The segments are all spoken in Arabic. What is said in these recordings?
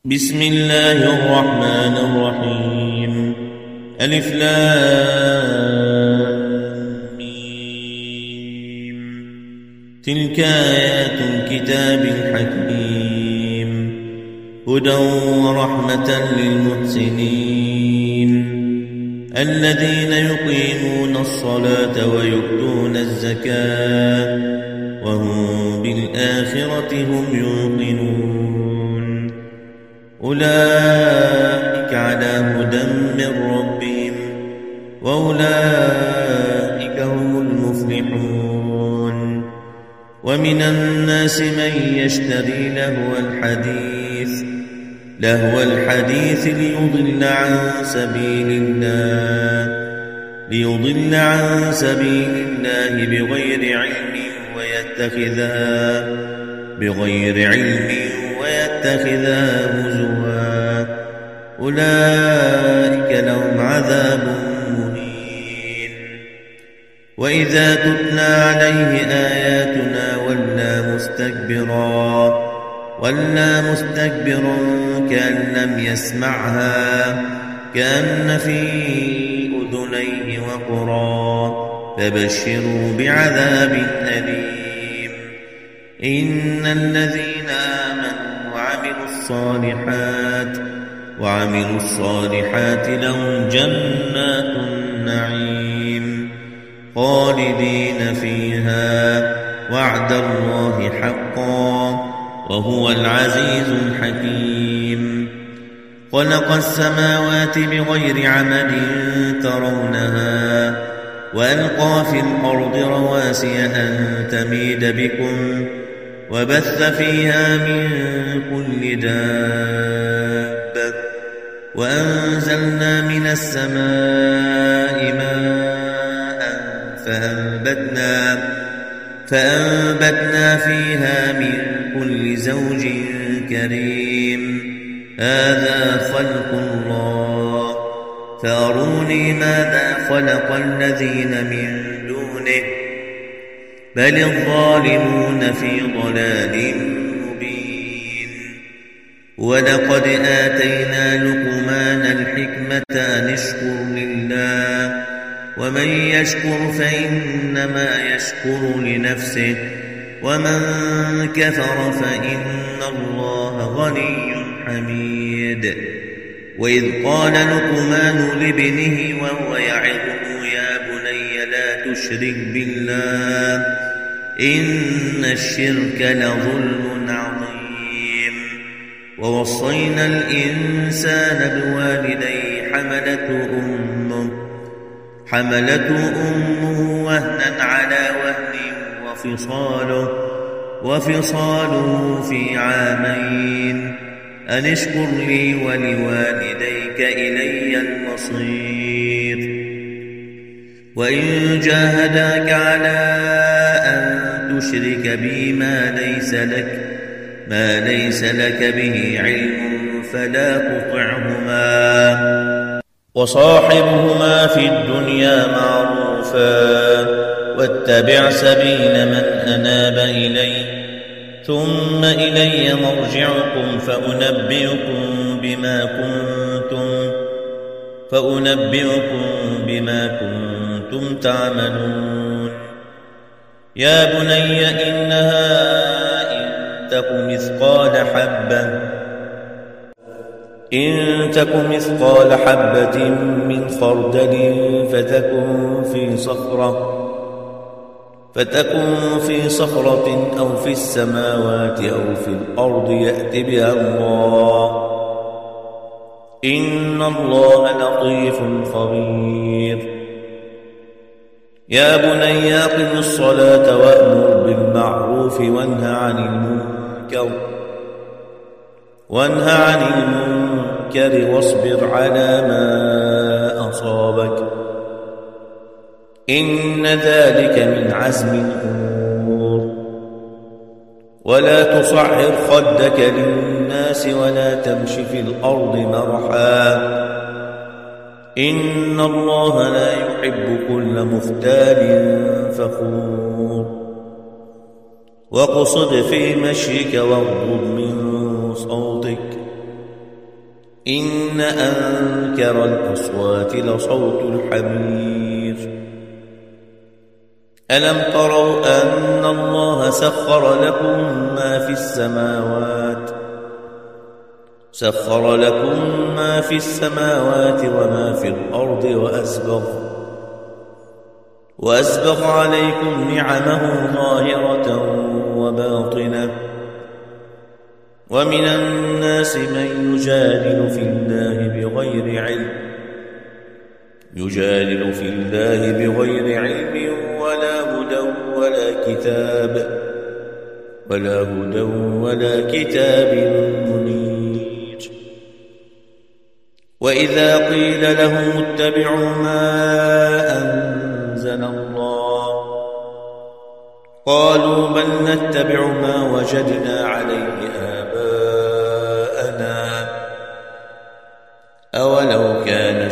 بسم الله الرحمن الرحيم. ألف لام ميم. تلك آيات الكتاب الحكيم هدى ورحمة للمحسنين الذين يقيمون الصلاة ويؤتون الزكاة وهم بالآخرة هم يوقنون. أولئك على هدى من ربهم وأولئك هم المفلحون. ومن الناس من يشتري لهو الحديث ليضل عن سبيل الله بغير علم ويتخذها هزوا. أولئك لهم عذاب مهين. وإذا تتلى عليه آياتنا ولى مستكبرا كأن لم يسمعها كأن في أذنيه وقرا. فبشروا بعذاب أليم. إن الذين آمنوا وعملوا الصالحات لهم جنات النعيم خالدين فيها وعد الله حقا وهو العزيز الحكيم. خلق السماوات بغير عمد ترونها وألقى في الأرض رواسي أن تميد بكم وبث فيها من كل دابة وأنزلنا من السماء ماء فأنبتنا فيها من كل زوج كريم. هذا خلق الله فأروني ماذا خلق الذين من دونه بل الظالمون في ضلال مبين. ولقد آتينا لقمان الحكمة أن اشكر لله ومن يشكر فإنما يشكر لنفسه ومن كفر فإن الله غني حميد. وإذ قال لقمان لابنه وهو يعظه يا بني لا تشرك بالله إن الشرك لظلم عظيم. ووصينا الإنسان بوالديه حملته أمه وهنا على وهن وفصاله في عامين أن اشكر لي ولوالديك إلي المصير. وإن جاهداك على أن تشرك بي ما ليس لك به علم فلا تطعهما وصاحبهما في الدنيا معروفا واتبع سبيل من أناب إلي ثم إلي مرجعكم فأنبئكم بما كنتم تعملون. يا بني إنها إن تك مثقال حبة من خردل فتكن في صخرة أو في السماوات أو في الأرض يأت بها الله إن الله لطيف خبير. يا بني أقم الصلاة وأمر بالمعروف وانه عن المنكر واصبر على ما أصابك إن ذلك من عزم الأمور. ولا تصعر خدك للناس ولا تمش في الأرض مرحا إن الله لا يحب كل مختال فخور. واقصد في مشيك واغضض من صوتك إن أنكر الأصوات لصوت الحمير ألم تروا أن الله سخر لكم ما في السماوات وما في الأرض وأسبغ عليكم نعمه ظاهرة وباطنة ومن الناس من يجادل في الله بغير علم ولا هدى ولا كتاب منير وإذا قيل لهم اتبعوا ما أنزل الله قالوا بل نتبع ما وجدنا عليه آباءنا أولو كان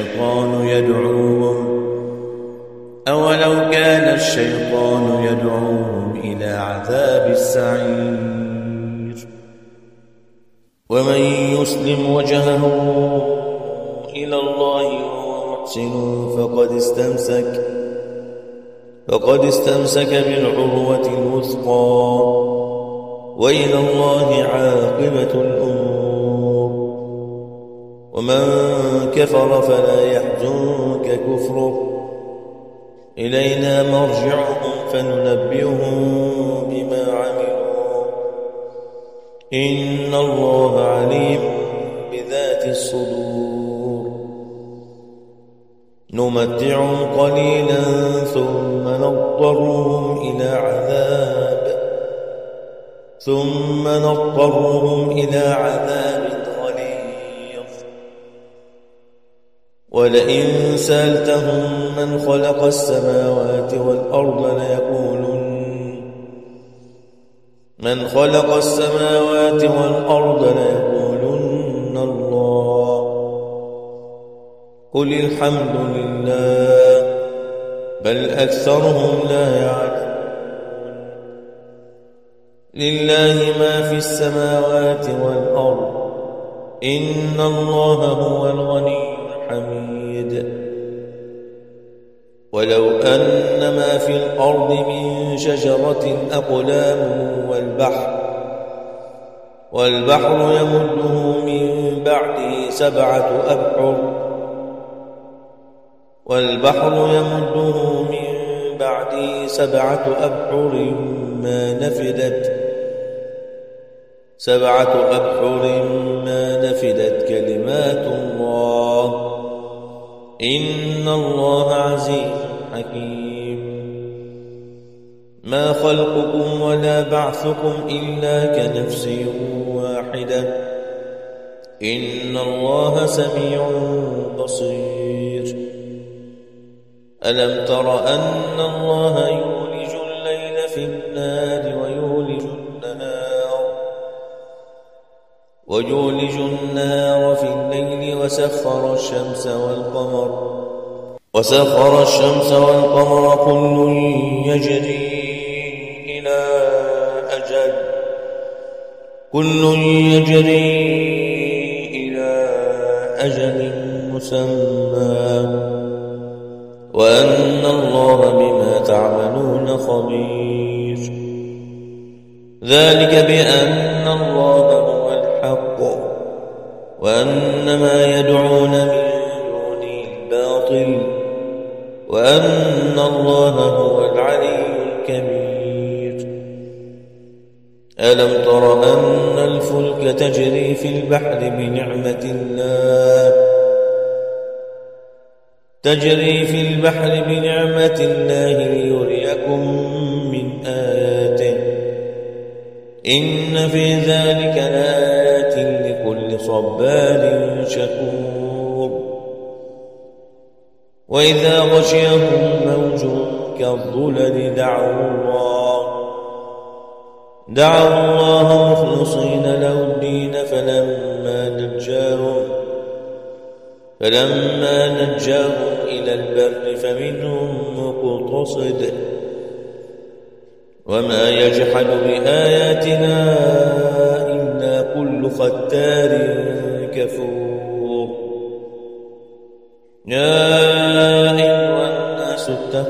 الشيطان يدعوهم إلى عذاب السعير ومن يسلم وجهه إلى الله وهو محسن فقد استمسك بالعروة الوثقى وإلى الله عاقبة الأمور ومن كفر فلا يحزنك كفره إلينا مرجعهم فننبئهم بما عملوا إن الله عليم بذات الصدور نمتعهم قليلا ثم نضطرهم إلى عذاب غليظ ولئن سألتهم من خلق السماوات والأرض ليقولن الله قل الحمد لله بل أكثرهم لا يعلمون لله ما في السماوات والأرض إن الله هو الغني الحميد ولو أن ما في الأرض من شجرة أقلام والبحر يمده من بعده سبعة أبحر ما نفدت كلمات الله إن الله عزيز حكيم ما خلقكم ولا بعثكم إلا كنفس واحدة إن الله سميع بصير ألم تر أن الله يولج الليل في النهار ويولج النهار في الليل وسخر الشمس والقمر كل يجري إلى أجل مسمى وأن الله بما تعملون خبير ذلك بأن الله هو الحق وأن ما يدعون من دونه الباطل وأن الله هو العلي الكبير ألم تر أن الفلك تجري في البحر بنعمة الله ليريكم من آياته إن في ذلك لآيات لكل صبار شكور وإذا غشيهم موج كالظلل دعوا الله مخلصين له الدين فلما نجاهم إلى البر فمنهم مقتصد وما يجحد بآياتنا إلا كل ختار كفور يا أيها الناس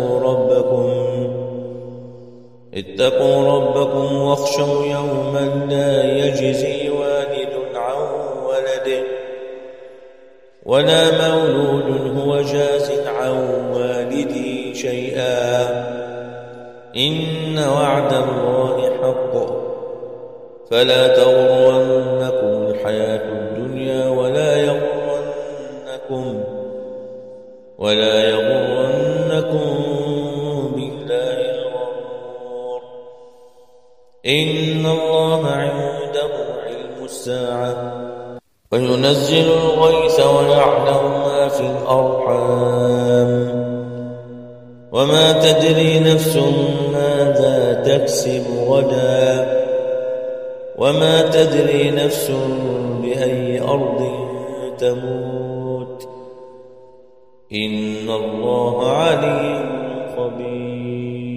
اتقوا ربكم واخشوا يوما لا يجزي والد عن ولده ولا مولود هو جاز عن والده شيئا إن وعد الله حق فلا تغرنكم الحياة الدنيا ولا يغرنكم بالله الغرور إن الله عنده علم الساعة وينزل الغيث ويعلم ما في الأرحام وما تدري نفس ماذا تكسب غدا وما تدري نفس بأي أرض تموت إن الله عليم خبير